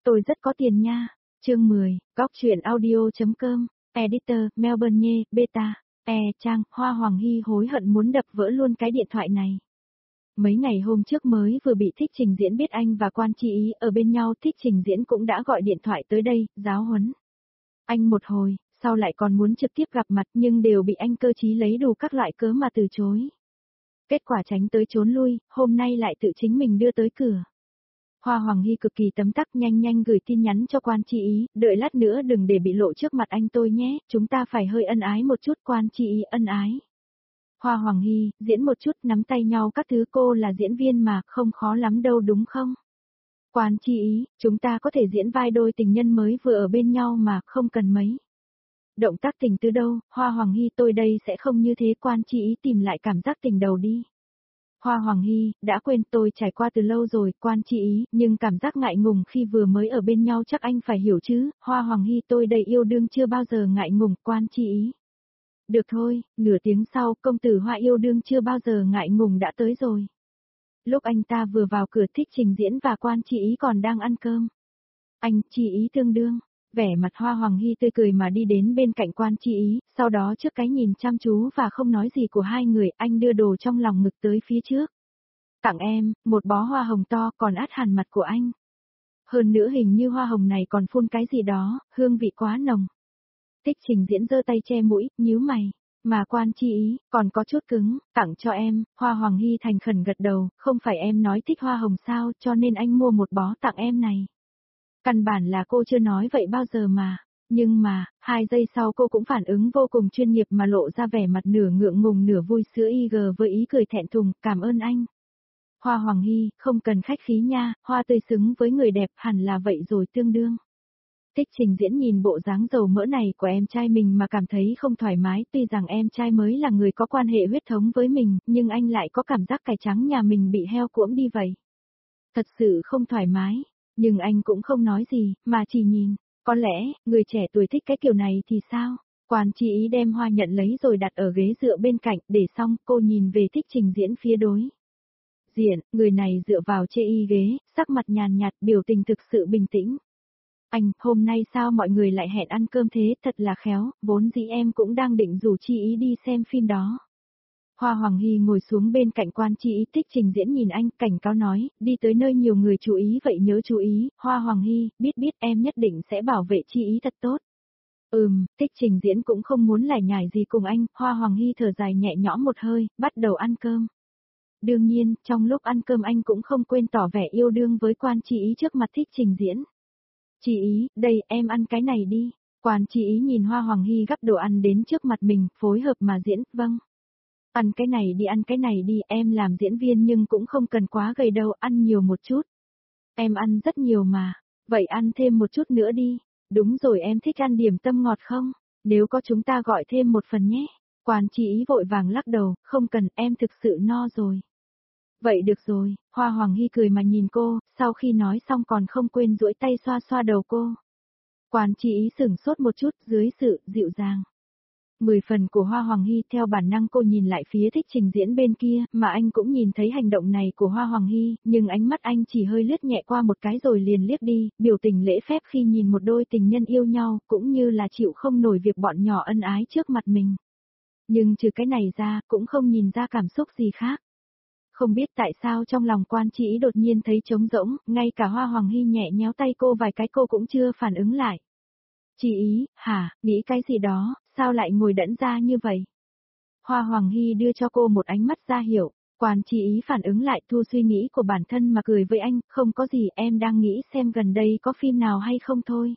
tôi rất có tiền nha. Chương 10, Góc truyện audio.com, Editor, Melbourne Nhê, Beta, Trang, Hoa Hoàng Hy hối hận muốn đập vỡ luôn cái điện thoại này. Mấy ngày hôm trước mới vừa bị Thích Trình Diễn biết anh và Quan Chi Ý ở bên nhau, Thích Trình Diễn cũng đã gọi điện thoại tới đây, giáo huấn anh một hồi, sau lại còn muốn trực tiếp gặp mặt nhưng đều bị anh cơ trí lấy đủ các loại cớ mà từ chối. Kết quả tránh tới trốn lui, hôm nay lại tự chính mình đưa tới cửa. Hoa Hoàng Hy cực kỳ tấm tắc, nhanh nhanh gửi tin nhắn cho Quan Chi Ý, đợi lát nữa đừng để bị lộ trước mặt anh tôi nhé, chúng ta phải hơi ân ái một chút. Quan Chi Ý ân ái. Hoa Hoàng Hy, diễn một chút, nắm tay nhau các thứ, cô là diễn viên mà, không khó lắm đâu đúng không? Quan Chi Ý, chúng ta có thể diễn vai đôi tình nhân mới vừa ở bên nhau mà, không cần mấy động tác tình từ đâu. Hoa Hoàng Hy, tôi đây sẽ không như thế. Quan Chi Ý, tìm lại cảm giác tình đầu đi. Hoa Hoàng Hy, đã quên, tôi trải qua từ lâu rồi. Quan Chi Ý, nhưng cảm giác ngại ngùng khi vừa mới ở bên nhau chắc anh phải hiểu chứ. Hoa Hoàng Hy, tôi đây yêu đương chưa bao giờ ngại ngùng. Quan Chi Ý. Được thôi, nửa tiếng sau, công tử Hoa yêu đương chưa bao giờ ngại ngùng đã tới rồi. Lúc anh ta vừa vào cửa, Thích Trình Diễn và Quan Chi Ý còn đang ăn cơm. Anh, Chi Ý tương đương. Vẻ mặt Hoa Hoàng Hy tươi cười mà đi đến bên cạnh Quan Chi Ý, sau đó trước cái nhìn chăm chú và không nói gì của hai người, anh đưa đồ trong lòng ngực tới phía trước. Tặng em, một bó hoa hồng to, còn át hẳn mặt của anh. Hơn nữa hình như hoa hồng này còn phun cái gì đó, hương vị quá nồng. Thích Trình Diễn giơ tay che mũi, nhíu mày. Mà Quan Chi Ý, còn có chút cứng, tặng cho em. Hoa Hoàng Hy thành khẩn gật đầu, không phải em nói thích hoa hồng sao, cho nên anh mua một bó tặng em này. Căn bản là cô chưa nói vậy bao giờ mà. Nhưng mà, 2 giây sau cô cũng phản ứng vô cùng chuyên nghiệp mà lộ ra vẻ mặt nửa ngượng ngùng nửa vui sữa IG với ý cười thẹn thùng, cảm ơn anh. Hoa Hoàng Hy, không cần khách khí nha, hoa tươi xứng với người đẹp hẳn là vậy rồi tương đương. Thích Trình Diễn nhìn bộ dáng dầu mỡ này của em trai mình mà cảm thấy không thoải mái, tuy rằng em trai mới là người có quan hệ huyết thống với mình, nhưng anh lại có cảm giác cải trắng nhà mình bị heo cuỗm đi vậy. Thật sự không thoải mái, nhưng anh cũng không nói gì, mà chỉ nhìn, có lẽ, người trẻ tuổi thích cái kiểu này thì sao? Quan Chi Ý đem hoa nhận lấy rồi đặt ở ghế dựa bên cạnh, để xong, cô nhìn về Thích Trình Diễn phía đối diện, người này dựa vào chê y ghế, sắc mặt nhàn nhạt, biểu tình thực sự bình tĩnh. Anh, hôm nay sao mọi người lại hẹn ăn cơm thế, thật là khéo, vốn dĩ em cũng đang định rủ Chi Ý đi xem phim đó. Hoa Hoàng Hy ngồi xuống bên cạnh Quan Chi Ý, Thích Trình Diễn nhìn anh, cảnh cáo nói, đi tới nơi nhiều người chú ý vậy nhớ chú ý. Hoa Hoàng Hy, biết em nhất định sẽ bảo vệ Chi Ý thật tốt. Thích Trình Diễn cũng không muốn lải nhải gì cùng anh, Hoa Hoàng Hy thở dài nhẹ nhõm một hơi, bắt đầu ăn cơm. Đương nhiên, trong lúc ăn cơm anh cũng không quên tỏ vẻ yêu đương với Quan Chi Ý trước mặt Thích Trình Diễn. Chi Ý, đây, em ăn cái này đi. Quan Chi Ý nhìn Hoa Hoàng Hy gắp đồ ăn đến trước mặt mình, phối hợp mà diễn, vâng. Ăn cái này đi, em làm diễn viên nhưng cũng không cần quá gầy đâu, ăn nhiều một chút. Em ăn rất nhiều mà, vậy ăn thêm một chút nữa đi. Đúng rồi, em thích ăn điểm tâm ngọt không? Nếu có chúng ta gọi thêm một phần nhé. Quan Chi Ý vội vàng lắc đầu, không cần, em thực sự no rồi. Vậy được rồi, Hoa Hoàng Hy cười mà nhìn cô, sau khi nói xong còn không quên duỗi tay xoa xoa đầu cô. Quan Chi Ý sửng sốt một chút, dưới sự dịu dàng 10 phần của Hoa Hoàng Hy, theo bản năng cô nhìn lại phía Thích Trình Diễn bên kia, mà anh cũng nhìn thấy hành động này của Hoa Hoàng Hy, nhưng ánh mắt anh chỉ hơi lướt nhẹ qua một cái rồi liền liếc đi, biểu tình lễ phép khi nhìn một đôi tình nhân yêu nhau, cũng như là chịu không nổi việc bọn nhỏ ân ái trước mặt mình. Nhưng trừ cái này ra, cũng không nhìn ra cảm xúc gì khác. Không biết tại sao trong lòng Quan Chi Ý đột nhiên thấy trống rỗng, ngay cả Hoa Hoàng Hy nhẹ nhéo tay cô vài cái cô cũng chưa phản ứng lại. Chi Ý, hả, nghĩ cái gì đó, sao lại ngồi đẫn ra như vậy? Hoa Hoàng Hy đưa cho cô một ánh mắt ra hiểu, Quan Chi Ý phản ứng lại thu suy nghĩ của bản thân mà cười với anh, không có gì, em đang nghĩ xem gần đây có phim nào hay không thôi.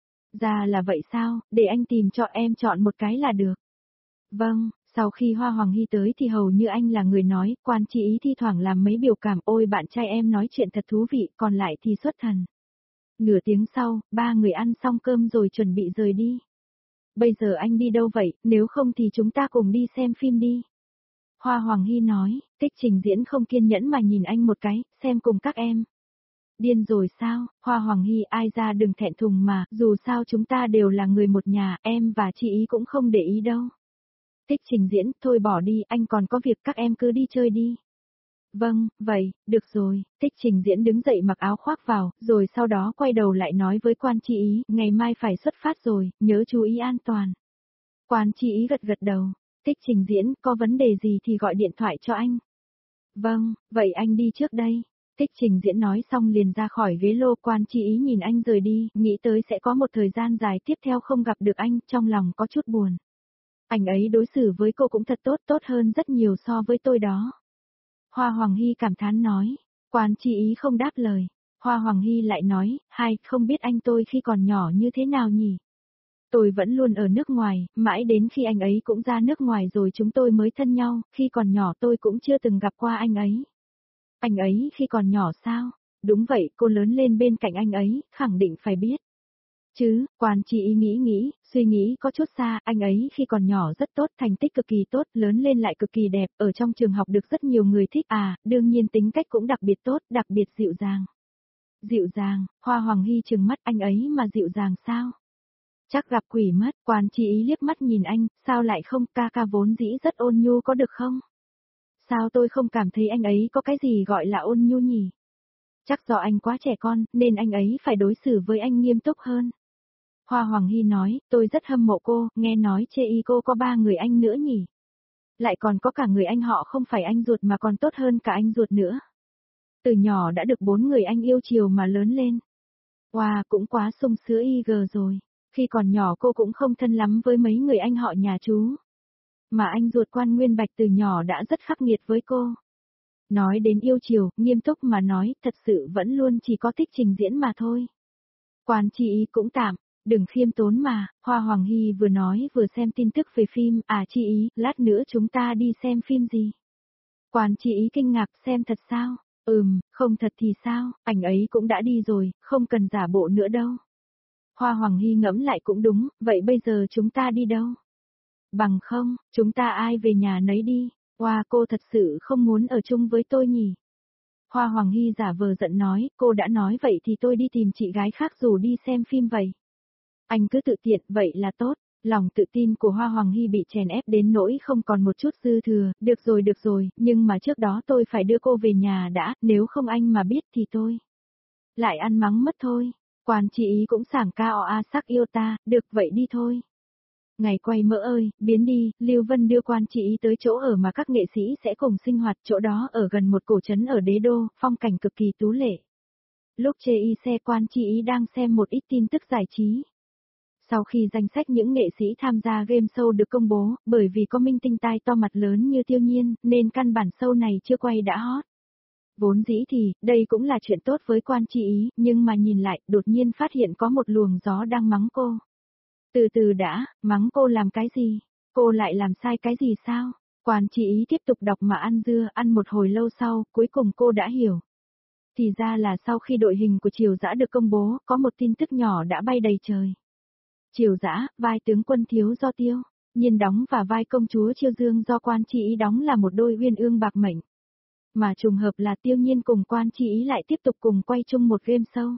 Ra là vậy sao, để anh tìm cho em chọn một cái là được. Vâng. Sau khi Hoa Hoàng Hy tới thì hầu như anh là người nói, Quan Chi Ý thi thoảng làm mấy biểu cảm, ôi bạn trai em nói chuyện thật thú vị, còn lại thì xuất thần. Nửa tiếng sau, 3 người ăn xong cơm rồi chuẩn bị rời đi. Bây giờ anh đi đâu vậy, nếu không thì chúng ta cùng đi xem phim đi. Hoa Hoàng Hy nói, Thích Trình Diễn không kiên nhẫn mà nhìn anh một cái, xem cùng các em. Điên rồi sao, Hoa Hoàng Hy ai ra đừng thẹn thùng mà, dù sao chúng ta đều là người một nhà, em và chị Ý cũng không để ý đâu. Thích Trình Diễn, thôi bỏ đi, anh còn có việc, các em cứ đi chơi đi. Vâng, vậy, được rồi, Thích Trình Diễn đứng dậy mặc áo khoác vào, rồi sau đó quay đầu lại nói với Quan Chi Ý, ngày mai phải xuất phát rồi, nhớ chú ý an toàn. Quan Chi Ý gật gật đầu, Thích Trình Diễn, có vấn đề gì thì gọi điện thoại cho anh. Vâng, vậy anh đi trước đây. Thích Trình Diễn nói xong liền ra khỏi ghế lô. Quan Chi Ý nhìn anh rời đi, nghĩ tới sẽ có một thời gian dài tiếp theo không gặp được anh, trong lòng có chút buồn. Anh ấy đối xử với cô cũng thật tốt, tốt hơn rất nhiều so với tôi đó. Hoa Hoàng Hy cảm thán nói. Quan Chi Ý không đáp lời. Hoa Hoàng Hy lại nói, không biết anh tôi khi còn nhỏ như thế nào nhỉ? Tôi vẫn luôn ở nước ngoài, mãi đến khi anh ấy cũng ra nước ngoài rồi chúng tôi mới thân nhau, khi còn nhỏ tôi cũng chưa từng gặp qua anh ấy. Anh ấy khi còn nhỏ sao? Đúng vậy, cô lớn lên bên cạnh anh ấy, khẳng định phải biết. Chứ, Quan Chi Ý nghĩ, suy nghĩ có chút xa, anh ấy khi còn nhỏ rất tốt, thành tích cực kỳ tốt, lớn lên lại cực kỳ đẹp, ở trong trường học được rất nhiều người thích đương nhiên tính cách cũng đặc biệt tốt, đặc biệt dịu dàng. Dịu dàng, Hoa Hoàng Hy trừng mắt, anh ấy mà dịu dàng sao? Chắc gặp quỷ mất. Quan Chi Ý liếc mắt nhìn anh, sao lại không, ca vốn dĩ rất ôn nhu có được không? Sao tôi không cảm thấy anh ấy có cái gì gọi là ôn nhu nhỉ? Chắc do anh quá trẻ con, nên anh ấy phải đối xử với anh nghiêm túc hơn. Hoa Hoàng Hy nói, tôi rất hâm mộ cô, nghe nói chê y cô có 3 người anh nữa nhỉ? Lại còn có cả người anh họ không phải anh ruột mà còn tốt hơn cả anh ruột nữa. Từ nhỏ đã được 4 người anh yêu chiều mà lớn lên. Wow, cũng quá sung sướng rồi. Khi còn nhỏ cô cũng không thân lắm với mấy người anh họ nhà chú. Mà anh ruột Quan Nguyên Bạch từ nhỏ đã rất khắc nghiệt với cô. Nói đến yêu chiều, nghiêm túc mà nói, thật sự vẫn luôn chỉ có Thích Trình Diễn mà thôi. Quan Chi Ý cũng tạm, đừng khiêm tốn mà, Hoa Hoàng Hy vừa nói vừa xem tin tức về phim, Chi Ý, lát nữa chúng ta đi xem phim gì? Quan Chi Ý kinh ngạc, xem thật sao? Không thật thì sao, ảnh ấy cũng đã đi rồi, không cần giả bộ nữa đâu. Hoa Hoàng Hy ngẫm lại cũng đúng, vậy bây giờ chúng ta đi đâu? Bằng không, chúng ta ai về nhà nấy đi. Hoa, cô thật sự không muốn ở chung với tôi nhỉ? Hoa Hoàng Hy giả vờ giận nói, cô đã nói vậy thì tôi đi tìm chị gái khác dù đi xem phim vậy. Anh cứ tự tiện, vậy là tốt. Lòng tự tin của Hoa Hoàng Hy bị chèn ép đến nỗi không còn một chút dư thừa, được rồi, nhưng mà trước đó tôi phải đưa cô về nhà đã, nếu không anh mà biết thì tôi lại ăn mắng mất thôi. Quan Chi Ý cũng sảng ca sắc yêu ta, được vậy đi thôi. Ngày quay mỡ ơi, biến đi, Lưu Vân đưa Quan Chi Ý tới chỗ ở mà các nghệ sĩ sẽ cùng sinh hoạt, chỗ đó ở gần một cổ trấn ở Đế Đô, phong cảnh cực kỳ tú lệ. Lúc chê y xe Quan Chi Ý đang xem một ít tin tức giải trí. Sau khi danh sách những nghệ sĩ tham gia game show được công bố, bởi vì có minh tinh tai to mặt lớn như Tiêu Nhiên, nên căn bản show này chưa quay đã hot. Vốn dĩ thì, đây cũng là chuyện tốt với Quan Chi Ý, nhưng mà nhìn lại, đột nhiên phát hiện có một luồng gió đang mắng cô. Từ từ đã, mắng cô làm cái gì? Cô lại làm sai cái gì sao? Quan Chi Ý tiếp tục đọc mà ăn dưa, ăn một hồi lâu sau, cuối cùng cô đã hiểu. Thì ra là sau khi đội hình của Triều Dã được công bố, có một tin tức nhỏ đã bay đầy trời. Triều Dã, vai tướng quân Thiếu Do Tiêu, Nhiên đóng và vai công chúa Chiêu Dương do Quan Chi Ý đóng là một đôi uyên ương bạc mệnh. Mà trùng hợp là Tiêu Nhiên cùng Quan Chi Ý lại tiếp tục cùng quay chung một game show.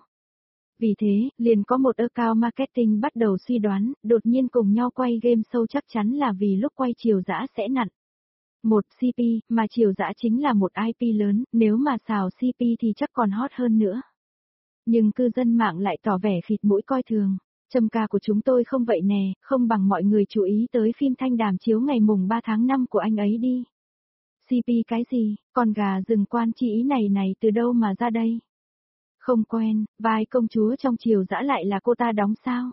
Vì thế, liền có một account marketing bắt đầu suy đoán, đột nhiên cùng nhau quay game show chắc chắn là vì lúc quay Triều Dã sẽ nặn một CP, mà Triều Dã chính là một IP lớn, nếu mà xào CP thì chắc còn hot hơn nữa. Nhưng cư dân mạng lại tỏ vẻ khịt mũi coi thường. Châm ca của chúng tôi không vậy nè, không bằng mọi người chú ý tới phim Thanh Đàm chiếu ngày mùng 3 tháng 5 của anh ấy đi. CP cái gì, con gà rừng Quan Chi Ý này từ đâu mà ra đây? Không quen, vai công chúa trong Triều Dã lại là cô ta đóng sao?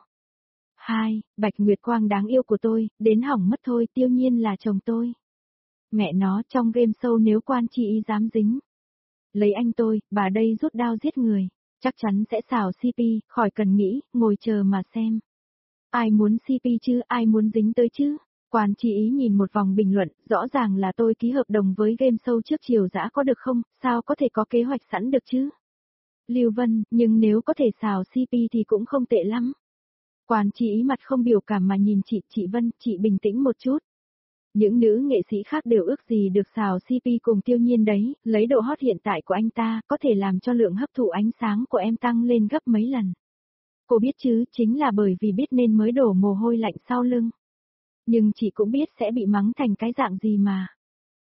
Bạch Nguyệt Quang đáng yêu của tôi, đến hỏng mất thôi, Tiêu Nhiên là chồng tôi. Mẹ nó, trong game show nếu Quan Chi Ý dám dính lấy anh tôi, bà đây rút đao giết người. Chắc chắn sẽ xào CP, khỏi cần nghĩ, ngồi chờ mà xem. Ai muốn CP chứ, ai muốn dính tới chứ? Quan Chi Ý nhìn một vòng bình luận, rõ ràng là tôi ký hợp đồng với game show trước Triều Dã có được không, sao có thể có kế hoạch sẵn được chứ? Lưu Vân, nhưng nếu có thể xào CP thì cũng không tệ lắm. Quan Chi Ý mặt không biểu cảm mà nhìn chị Vân, chị bình tĩnh một chút. Những nữ nghệ sĩ khác đều ước gì được xào CP cùng Tiêu Nhiên đấy, lấy độ hot hiện tại của anh ta, có thể làm cho lượng hấp thụ ánh sáng của em tăng lên gấp mấy lần. Cô biết chứ, chính là bởi vì biết nên mới đổ mồ hôi lạnh sau lưng. Nhưng chị cũng biết sẽ bị mắng thành cái dạng gì mà.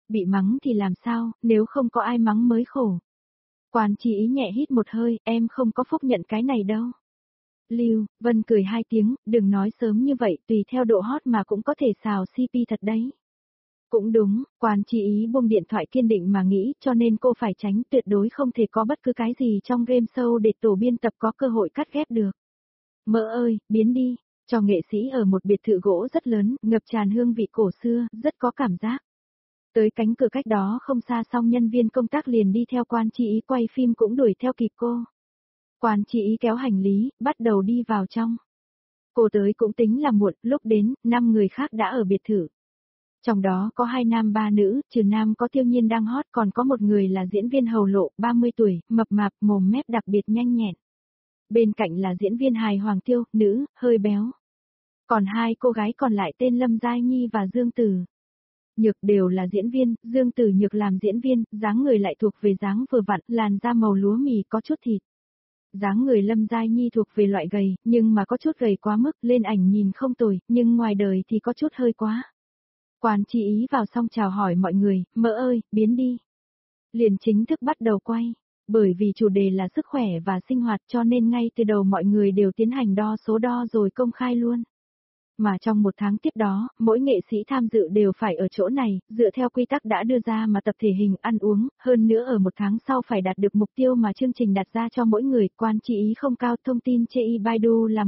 Bị mắng thì làm sao, nếu không có ai mắng mới khổ. Quan Chi Ý nhẹ hít một hơi, em không có phúc nhận cái này đâu. Lưu Vân cười hai tiếng, đừng nói sớm như vậy, tùy theo độ hot mà cũng có thể xào CP thật đấy. Cũng đúng, Quan Chi Ý buông điện thoại kiên định mà nghĩ, cho nên cô phải tránh, tuyệt đối không thể có bất cứ cái gì trong game show để tổ biên tập có cơ hội cắt ghép được. Mỡ ơi, biến đi, cho nghệ sĩ ở một biệt thự gỗ rất lớn, ngập tràn hương vị cổ xưa, rất có cảm giác. Tới cánh cửa cách đó không xa, xong nhân viên công tác liền đi theo Quan Chi Ý quay phim cũng đuổi theo kịp cô. Quan Chi Ý kéo hành lý, bắt đầu đi vào trong. Cô tới cũng tính là muộn, lúc đến, 5 người khác đã ở biệt thự. Trong đó có 2 nam 3 nữ, trừ nam có Tiêu Nhiên đang hot, còn có một người là diễn viên hầu lộ, 30 tuổi, mập mạp, mồm mép đặc biệt nhanh nhẹn. Bên cạnh là diễn viên hài Hoàng Tiêu, nữ, hơi béo. Còn 2 cô gái còn lại tên Lâm Giai Nhi và Dương Tử. Nhược đều là diễn viên, Dương Tử Nhược làm diễn viên, dáng người lại thuộc về dáng vừa vặn, làn da màu lúa mì có chút thịt. Dáng người Lâm Giai Nhi thuộc về loại gầy, nhưng mà có chút gầy quá mức, lên ảnh nhìn không tồi, nhưng ngoài đời thì có chút hơi quá. Quan Chi Ý vào xong chào hỏi mọi người, mỡ ơi, biến đi. Liền chính thức bắt đầu quay. Bởi vì chủ đề là sức khỏe và sinh hoạt cho nên ngay từ đầu mọi người đều tiến hành đo số đo rồi công khai luôn. Mà trong một tháng tiếp đó, mỗi nghệ sĩ tham dự đều phải ở chỗ này, dựa theo quy tắc đã đưa ra mà tập thể hình ăn uống, hơn nữa ở một tháng sau phải đạt được mục tiêu mà chương trình đặt ra cho mỗi người. Quan Chi Ý không cao, thông tin chê y Baidu là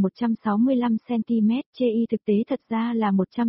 165cm, chê y thực tế thật ra là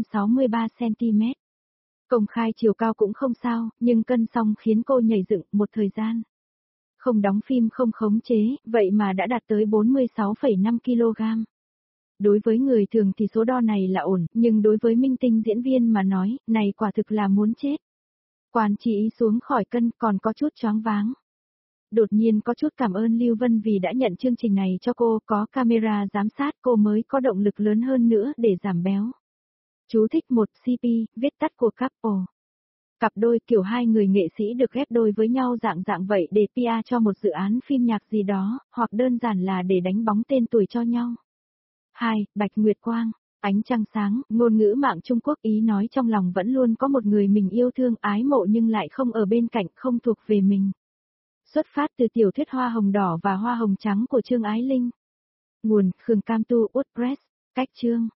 163cm. Công khai chiều cao cũng không sao, nhưng cân xong khiến cô nhảy dựng một thời gian. Không đóng phim không khống chế, vậy mà đã đạt tới 46,5 kg. Đối với người thường thì số đo này là ổn, nhưng đối với minh tinh diễn viên mà nói, này quả thực là muốn chết. Quan Chi Ý xuống khỏi cân còn có chút choáng váng. Đột nhiên có chút cảm ơn Lưu Vân vì đã nhận chương trình này cho cô, có camera giám sát cô mới có động lực lớn hơn nữa để giảm béo. Chú thích một CP, viết tắt của couple. Cặp đôi kiểu hai người nghệ sĩ được ghép đôi với nhau dạng dạng vậy để PR cho một dự án phim nhạc gì đó, hoặc đơn giản là để đánh bóng tên tuổi cho nhau. 2. Bạch Nguyệt Quang. Ánh trăng sáng, ngôn ngữ mạng Trung Quốc ý nói trong lòng vẫn luôn có một người mình yêu thương ái mộ nhưng lại không ở bên cạnh, không thuộc về mình. Xuất phát từ tiểu thuyết Hoa Hồng Đỏ và Hoa Hồng Trắng của Trương Ái Linh. Nguồn, Khương Cam Tu, WordPress. Cách chương.